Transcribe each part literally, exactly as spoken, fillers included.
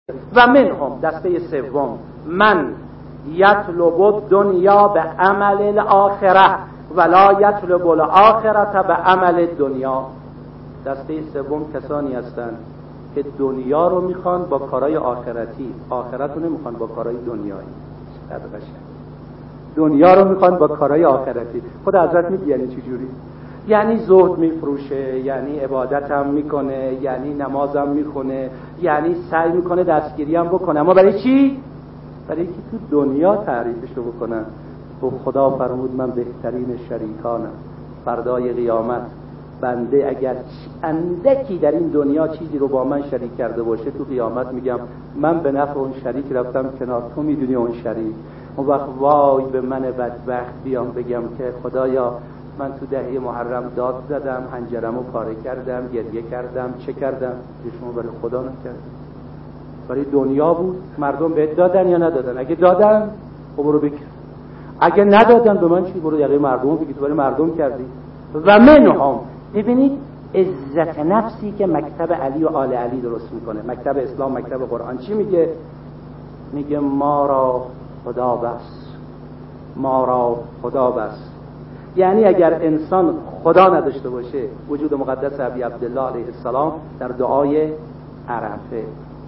و منهم دسته سوم من یطلب دنیا به عمل الاخره ولا یطلب الاخره به عمل دنیا. دسته سوم کسانی هستند که دنیا رو میخوان با کارهای آخرتی، آخرت رو نمیخوان با کارهای دنیایی. چقدر قشنگ. دنیا رو میخوان با کارهای آخرتی. خود حضرت میگه یعنی چی جوری؟ یعنی زهد میفروشه، یعنی عبادت هم میکنه، یعنی نماز هم میخونه، یعنی سعی میکنه دستگیری هم بکنه، اما برای چی؟ برای اینکه تو دنیا تعریفش رو بکنن. و خدا فرمود من بهترین شریکانم فردای قیامت. بنده اگر اندکی در این دنیا چیزی رو با من شریک کرده باشه، تو قیامت میگم من به نفع اون شریک رفتم کنار، تو میدونی اون شریک. اون وقت وای به من بدبخت بیام بگم که خدایا من تو دهه محرم داد زدم، حنجرمو پاره کردم، گریه کردم، چه کردم؟ شما برای خدا نکردم، برای دنیا بود. مردم بهت دادن یا ندادن؟ اگه دادن خب برو بگیر، اگه ندادن به من چی؟ برو یقه مردم بگیر، تو برای مردم کردی. و منهم، ببینید عزت نفسی که مکتب علی و آل علی درست میکنه، مکتب اسلام، مکتب قرآن چی میگه؟ میگه ما را خدا بس، ما را خدا بس. یعنی اگر انسان خدا نداشته باشه، وجود مقدس ابی عبدالله علیه السلام در دعای عرفه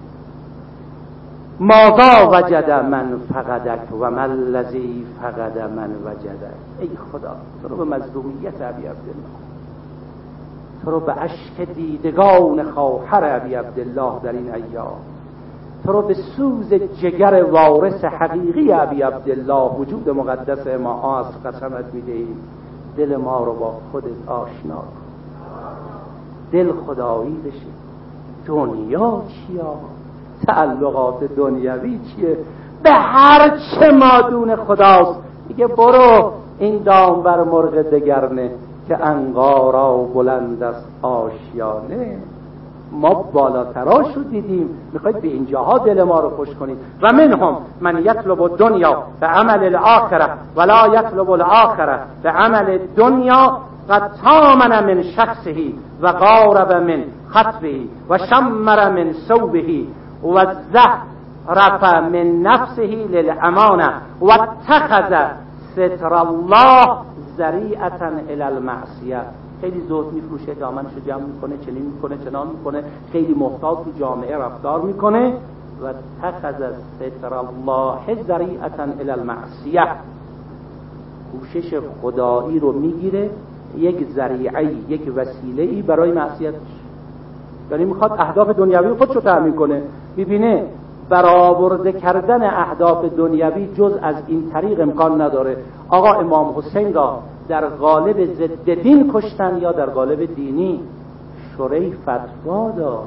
ماذا وجد من فقدک و من الذی فقد من وجدک. ای خدا تو رو به مظلومیت ابی عبدالله، تو رو به اشک دیدگان خواهر ابی عبدالله در این ایام، تو رو به سوز جگر وارث حقیقی ابی عبدالله وجود مقدس ما از قسمت میدهیم. دل ما رو با خودت آشنا کن، دل خدایی بشه. دنیا چیه؟ تعلقات دنیوی چیه؟ به هر چه مادون خداست. دیگه برو این دام بر مرغ دگرنه که انقارا بلند است آشیانه. ما بالاتراش رو دیدیم، میخواید به اینجاها دل ما رو خوش کنید. و منهم من یطلب الدنیا به عمل الاخره ولا یطلب الاخره به عمل دنیا قد تامن من شخصه و قارب من خطبه و شمر من ثوبه و زهرف من نفسه للامانه و اتخذ ستر الله ذریعة الی المعصیه. خیلی زهد میفروشه، دامنشو جمع میکنه، چنین میکنه، چنان میکنه، خیلی محتاط تو جامعه رفتار میکنه. و اتخذ ستر الله ذریعة الی المعصیه، کوشش خدایی رو میگیره یک ذریعه، یک وسیله‌ای برای معصیت. یعنی میخواد اهداف دنیوی خودشو تأمین کنه، میبینه برآورده کردن اهداف دنیوی جز از این طریق امکان نداره. آقا امام حسین را در قالب ضد دین کشتن یا در قالب دینی؟ شورای فتوا داد،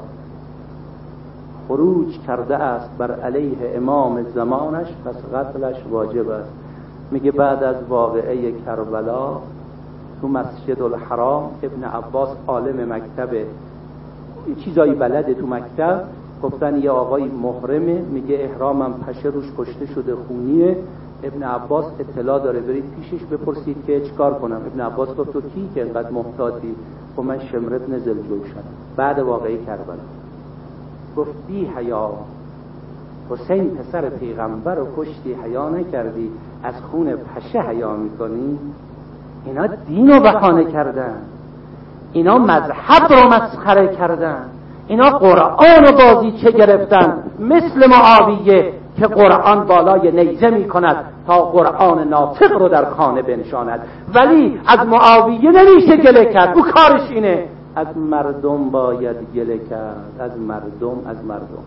خروج کرده است بر علیه امام زمانش، پس قتلش واجب است. میگه بعد از واقعه کربلا تو مسجد الحرام ابن عباس عالم مکتبه، چیزایی بلده تو مکتب، گفتن یه آقای محرمه، میگه احرامم پشه روش کشته شده خونیه. ابن عباس اطلاع داره، برید پیشش بپرسید که چیکار کنم. ابن عباس گفت تو کی که اینقدر محتاطی؟ و من شمر ابن ذوالجوشن. بعد واقعه کربلا گفت بی حیا، حسین پسر پیغمبر رو کشتی، حیا نکردی، از خون پشه حیا میکنی؟ اینا دین رو بهانه کردن، اینا مذهب رو مسخره کردن، اینا قرآن رو بازی چه گرفتن، مثل معاویه که قرآن بالای نیزه می کند تا قرآن ناطق رو در خانه بنشاند. ولی از معاویه نمیشه گله کرد، او کارش اینه. از مردم باید گله کرد، از مردم، از مردم.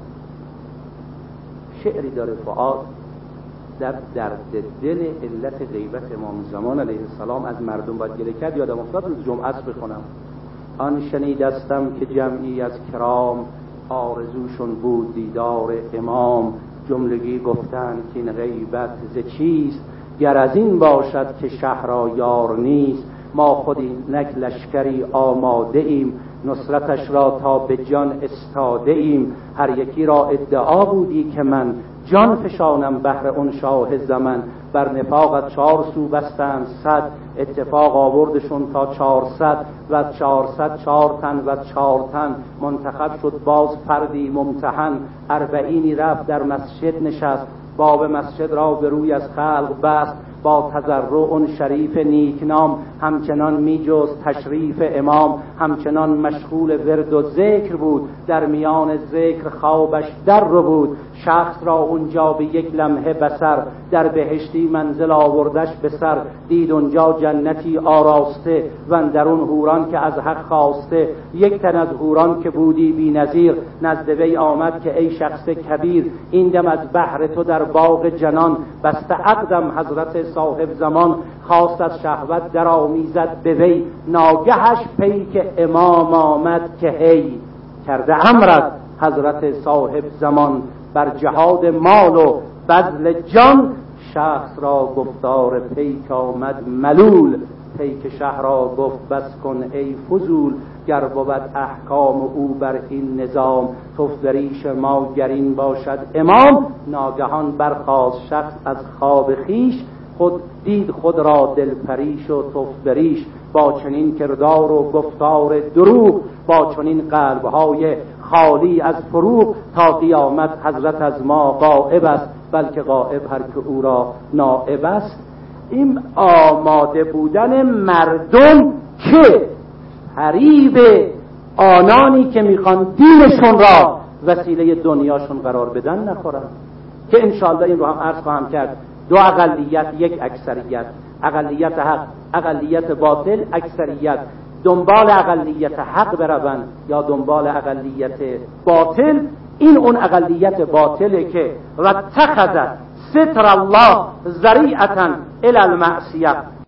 شعری داره فؤاد در درد دل علت غیبت امام زمان علیه السلام، از مردم باید گله کرد. یادم افتاد روز جمعه است بخونم. آن شنیدستم که جمعی از کرام، آرزوشون بود دیدار امام. جملگی گفتند که این غیبت ز چیست، گر از این باشد که شهر یار نیست. ما خودی نک لشکری آماده ایم، نصرتش را تا به جان استاده ایم. هر یکی را ادعا بودی که من، جان فشانم بهر اون شاه زمن. بر نفاقت چار سو بستند صد، اتفاق آوردشون تا چهارصد و چهارصد چهار تن و چهار تن منتخب شد. باز فردی ممتحن اربعینی رفت در مسجد نشست، باب مسجد را به روی از خلق بست. با تضرع شریف نیکنام همچنان می جست تشریف امام، همچنان مشغول ورد و ذکر بود. در میان ذکر خوابش در رو بود، شخص را اونجا به یک لمحه بصر در بهشتی منزل آوردش به سر. دید اونجا جنتی آراسته و اندرون حوران که از حق خواسته. یک تن از حوران که بودی بی نظیر، نزد وی آمد که ای شخص کبیر، این دم از بحر تو در باغ جنان، بسته عقدم حضرت صاحب زمان. خواست از شهوت در آمیزد به وی، ناگهش پیک امام آمد که هی کرده امرت حضرت صاحب زمان. بر جهاد مال و بذل جان شخص را گفتار پیک آمد ملول. پیک شهر را گفت بس کن ای فضول، گر بود احکام او بر این نظام، تفدریش ما گرین باشد امام. ناگهان برخاست شخص از خواب خیش، خود دید خود را دل پریش و تفدریش. با چنین کردار و گفتار دروغ، با چنین قلبهای خالی از فروغ، تا قیامت حضرت از ما غائب است، بلکه غائب هر که او را نائب است. این آماده بودن مردم که فریب آنانی که میخوان دینشون را وسیله دنیاشون قرار بدن نخورن، که انشاءالله این رو هم عرض خواهم کرد. دو اقلیت یک اکثریت، اقلیت حق اقلیت باطل. اکثریت دنبال اقلیت حق بروند یا دنبال اقلیت باطل. این اون اقلیت باطله که و اتخذ ستر الله ذریعة الی المعصیه.